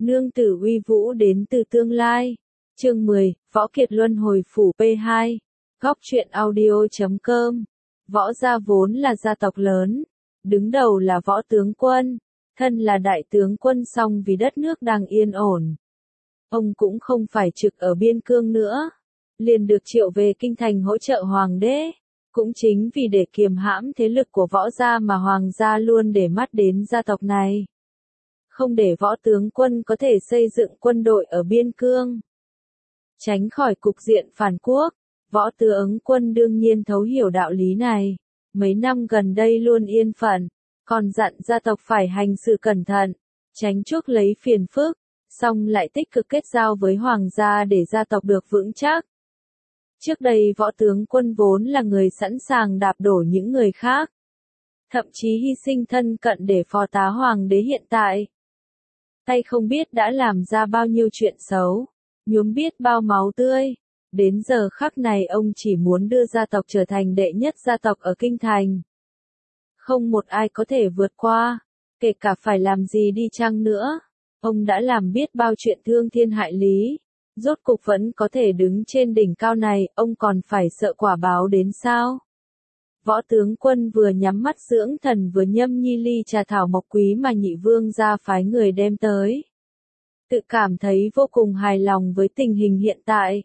Nương tử uy vũ đến từ tương lai. Chương 10, Võ Kiệt Luân hồi phủ P2. Góc truyện audio.com. Võ gia vốn là gia tộc lớn. Đứng đầu là Võ tướng quân. Thân là đại tướng quân song vì đất nước đang yên ổn. Ông cũng không phải trực ở biên cương nữa. Liền được triệu về kinh thành hỗ trợ hoàng đế. Cũng chính vì để kiềm hãm thế lực của võ gia mà hoàng gia luôn để mắt đến gia tộc này. Không để võ tướng quân có thể xây dựng quân đội ở biên cương. Tránh khỏi cục diện phản quốc, võ tướng quân đương nhiên thấu hiểu đạo lý này. Mấy năm gần đây luôn yên phận, còn dặn gia tộc phải hành sự cẩn thận, tránh chuốc lấy phiền phức, song lại tích cực kết giao với hoàng gia để gia tộc được vững chắc. Trước đây võ tướng quân vốn là người sẵn sàng đạp đổ những người khác. Thậm chí hy sinh thân cận để phò tá hoàng đế hiện tại. Tay không biết đã làm ra bao nhiêu chuyện xấu, nhuốm biết bao máu tươi. Đến giờ khắc này ông chỉ muốn đưa gia tộc trở thành đệ nhất gia tộc ở kinh thành. Không một ai có thể vượt qua, kể cả phải làm gì đi chăng nữa. Ông đã làm biết bao chuyện thương thiên hại lý. Rốt cục vẫn có thể đứng trên đỉnh cao này, ông còn phải sợ quả báo đến sao? Võ tướng quân vừa nhắm mắt dưỡng thần vừa nhâm nhi ly trà thảo mộc quý mà nhị vương gia phái người đem tới. Tự cảm thấy vô cùng hài lòng với tình hình hiện tại.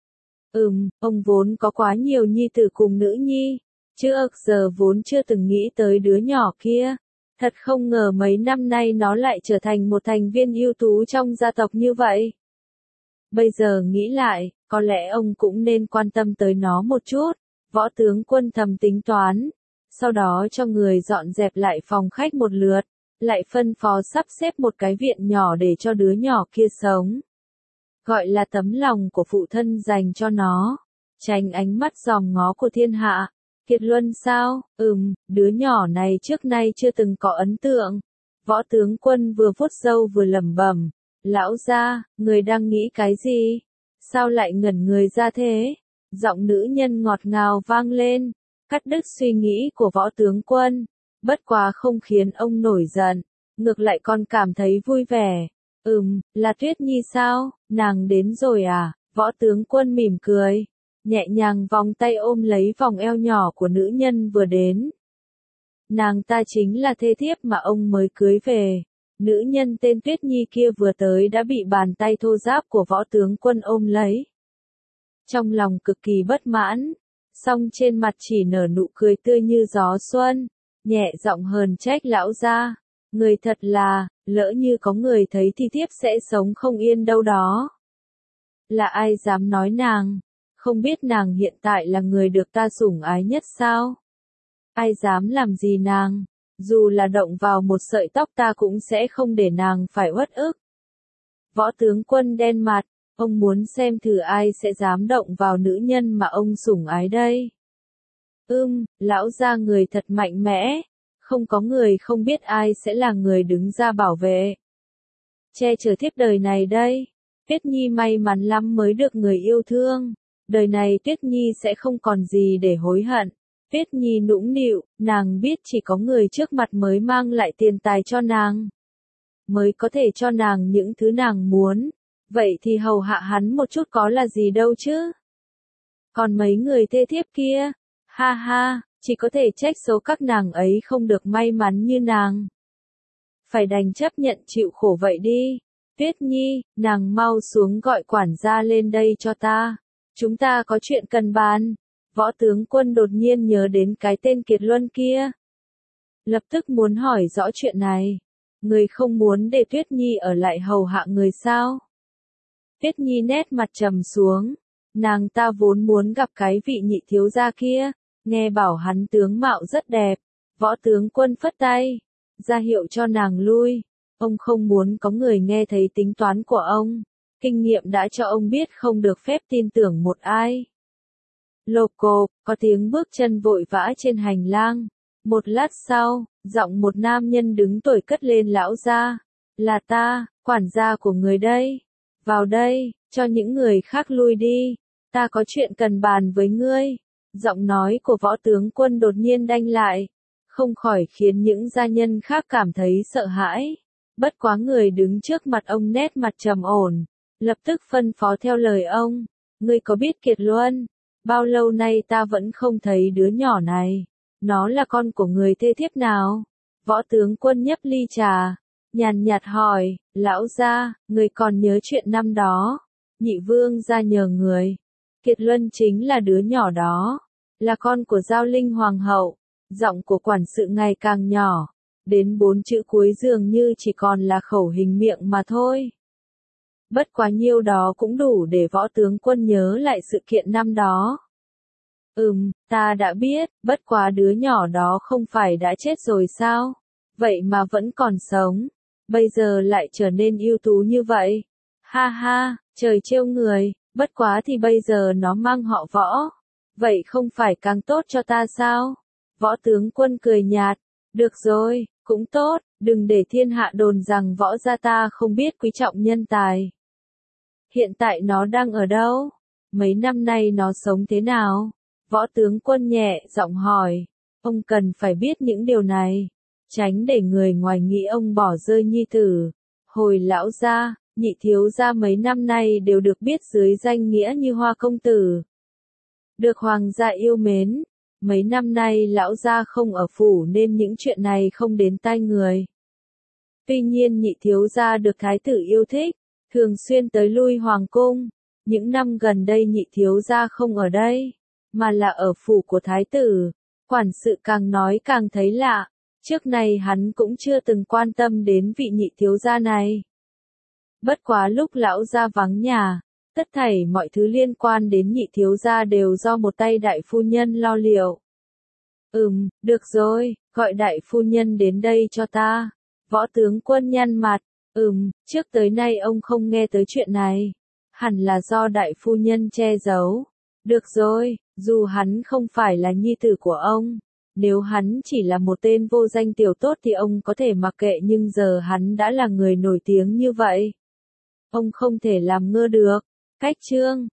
Ông vốn có quá nhiều nhi tử cùng nữ nhi, trước giờ vốn chưa từng nghĩ tới đứa nhỏ kia. Thật không ngờ mấy năm nay nó lại trở thành một thành viên ưu tú trong gia tộc như vậy. Bây giờ nghĩ lại, có lẽ ông cũng nên quan tâm tới nó một chút. Võ tướng quân thầm tính toán, sau đó cho người dọn dẹp lại phòng khách một lượt, lại phân phó sắp xếp một cái viện nhỏ để cho đứa nhỏ kia sống. Gọi là tấm lòng của phụ thân dành cho nó, tránh ánh mắt dòm ngó của thiên hạ. Kiệt Luân sao? Đứa nhỏ này trước nay chưa từng có ấn tượng. Võ tướng quân vừa vuốt râu vừa lẩm bẩm, lão gia, người đang nghĩ cái gì? Sao lại ngẩn người ra thế? Giọng nữ nhân ngọt ngào vang lên, cắt đứt suy nghĩ của võ tướng quân, bất quá không khiến ông nổi giận, ngược lại còn cảm thấy vui vẻ. Là Tuyết Nhi sao, nàng đến rồi à? Võ tướng quân mỉm cười, nhẹ nhàng vòng tay ôm lấy vòng eo nhỏ của nữ nhân vừa đến. Nàng ta chính là thê thiếp mà ông mới cưới về. Nữ nhân tên Tuyết Nhi kia vừa tới đã bị bàn tay thô ráp của võ tướng quân ôm lấy. Trong lòng cực kỳ bất mãn, song trên mặt chỉ nở nụ cười tươi như gió xuân, nhẹ giọng hờn trách lão gia, người thật là, lỡ như có người thấy thì thiếp sẽ sống không yên đâu đó. Là ai dám nói nàng, không biết nàng hiện tại là người được ta sủng ái nhất sao? Ai dám làm gì nàng, dù là động vào một sợi tóc ta cũng sẽ không để nàng phải uất ức. Võ tướng quân đen mặt. Ông muốn xem thử ai sẽ dám động vào nữ nhân mà ông sủng ái đây. Lão gia người thật mạnh mẽ, không có người không biết ai sẽ là người đứng ra bảo vệ. Che chở thiếp đời này đây, Tuyết Nhi may mắn lắm mới được người yêu thương, đời này Tuyết Nhi sẽ không còn gì để hối hận. Tuyết Nhi nũng nịu, nàng biết chỉ có người trước mặt mới mang lại tiền tài cho nàng, mới có thể cho nàng những thứ nàng muốn. Vậy thì hầu hạ hắn một chút có là gì đâu chứ. Còn mấy người thê thiếp kia, ha ha, chỉ có thể trách số các nàng ấy không được may mắn như nàng. Phải đành chấp nhận chịu khổ vậy đi. Tuyết Nhi, nàng mau xuống gọi quản gia lên đây cho ta. Chúng ta có chuyện cần bàn. Võ tướng quân đột nhiên nhớ đến cái tên Kiệt Luân kia. Lập tức muốn hỏi rõ chuyện này. Người không muốn để Tuyết Nhi ở lại hầu hạ người sao? Tuyết Nhi nét mặt trầm xuống, nàng ta vốn muốn gặp cái vị nhị thiếu gia kia, nghe bảo hắn tướng mạo rất đẹp, võ tướng quân phất tay, ra hiệu cho nàng lui, ông không muốn có người nghe thấy tính toán của ông, kinh nghiệm đã cho ông biết không được phép tin tưởng một ai. Lộp cộp, có tiếng bước chân vội vã trên hành lang, một lát sau, giọng một nam nhân đứng tuổi cất lên lão gia, là ta, quản gia của người đây. Vào đây, cho những người khác lui đi, ta có chuyện cần bàn với ngươi. Giọng nói của võ tướng quân đột nhiên đanh lại, không khỏi khiến những gia nhân khác cảm thấy sợ hãi. Bất quá người đứng trước mặt ông nét mặt trầm ổn, lập tức phân phó theo lời ông. Ngươi có biết Kiệt Luân, bao lâu nay ta vẫn không thấy đứa nhỏ này. Nó là con của người thê thiếp nào? Võ tướng Quân nhấp ly trà, nhàn nhạt hỏi, lão gia, người còn nhớ chuyện năm đó. Nhị vương ra nhờ người. Kiệt Luân chính là đứa nhỏ đó, là con của Giao Linh Hoàng hậu. Giọng của quản sự ngày càng nhỏ, đến 4 chữ cuối dường như chỉ còn là khẩu hình miệng mà thôi. Bất quá nhiêu đó cũng đủ để Võ tướng Quân nhớ lại sự kiện năm đó. Ta đã biết, bất quá đứa nhỏ đó không phải đã chết rồi sao? Vậy mà vẫn còn sống, bây giờ lại trở nên ưu tú như vậy. Ha ha, trời trêu người, bất quá thì bây giờ nó mang họ Võ. Vậy không phải càng tốt cho ta sao? Võ tướng Quân cười nhạt, được rồi, cũng tốt, đừng để thiên hạ đồn rằng Võ gia ta không biết quý trọng nhân tài. Hiện tại nó đang ở đâu? Mấy năm nay nó sống thế nào? Võ tướng Quân nhẹ giọng hỏi, ông cần phải biết những điều này, tránh để người ngoài nghĩ ông bỏ rơi nhi tử. Hồi lão gia, nhị thiếu gia mấy năm nay đều được biết dưới danh nghĩa như Hoa công tử, được hoàng gia yêu mến. Mấy năm nay lão gia không ở phủ nên những chuyện này không đến tai người. Tuy nhiên nhị thiếu gia được thái tử yêu thích, thường xuyên tới lui hoàng cung. Những năm gần đây nhị thiếu gia không ở đây, mà là ở phủ của thái tử. Quản sự càng nói càng thấy lạ, trước này hắn cũng chưa từng quan tâm đến vị nhị thiếu gia này. Bất quá lúc lão gia vắng nhà, tất thảy mọi thứ liên quan đến nhị thiếu gia đều do một tay đại phu nhân lo liệu. Được rồi, gọi đại phu nhân đến đây cho ta. Võ tướng Quân nhăn mặt, trước tới nay ông không nghe tới chuyện này. Hẳn là do đại phu nhân che giấu. Được rồi, dù hắn không phải là nhi tử của ông, nếu hắn chỉ là một tên vô danh tiểu tốt thì ông có thể mặc kệ, nhưng giờ hắn đã là người nổi tiếng như vậy. Ông không thể làm ngơ được. Cách chương